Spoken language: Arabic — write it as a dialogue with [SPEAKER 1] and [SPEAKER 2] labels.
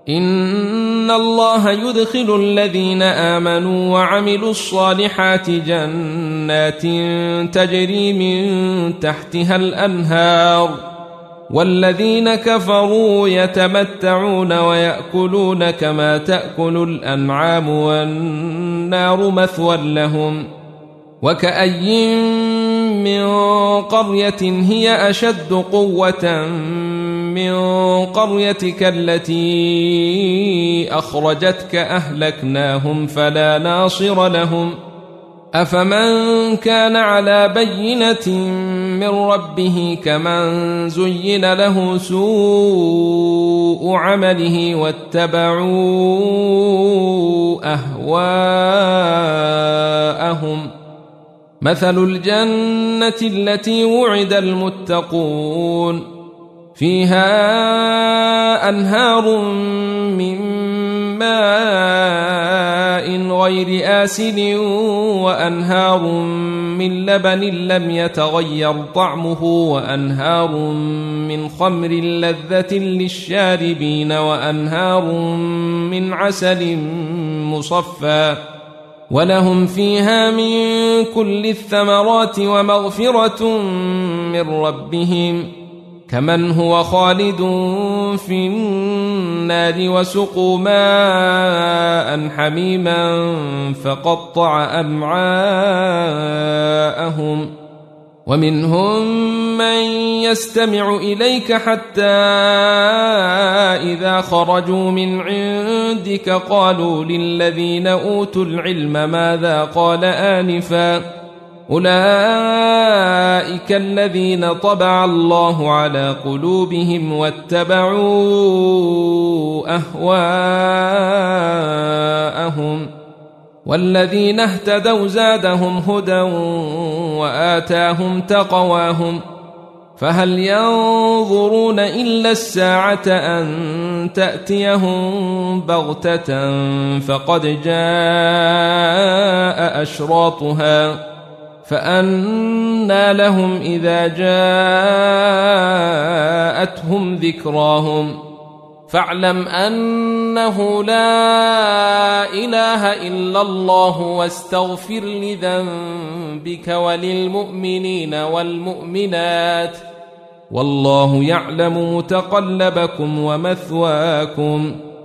[SPEAKER 1] إن الله يدخل الذين آمنوا وعملوا الصالحات جنات تجري من تحتها الأنهار والذين كفروا يتمتعون ويأكلون كما تأكل الأنعام والنار مثوى لهم وكأي من قرية هي أشد قوة من قريتك التي أخرجتك أهلكناهم فلا ناصر لهم أفمن كان على بينة من ربه كمن زين له سوء عمله واتبعوا أهواءهم مثل الجنة التي وعد المتقون فيها أنهار من ماء غير آسن وأنهار من لبن لم يتغير طعمه وأنهار من خمر لذة للشاربين وأنهار من عسل مصفى ولهم فيها من كل الثمرات ومغفرة من ربهم كمن هو خالد في النار وسقوا ماء حميما فقطع أمعاءهم ومنهم من يستمع إليك حتى إذا خرجوا من عندك قالوا للذين أوتوا العلم ماذا قال آنفا أولئك الذين طبع الله على قلوبهم واتبعوا أهواءهم والذين اهتدوا زادهم هدى وآتاهم تقواهم فهل ينظرون إلا الساعة أن تأتيهم بغتة فقد جاء أشراطها فأنى لهم إذا جاءتهم ذكراهم فاعلم أنه لا إله إلا الله واستغفر لذنبك وللمؤمنين والمؤمنات والله يعلم متقلبكم ومثواكم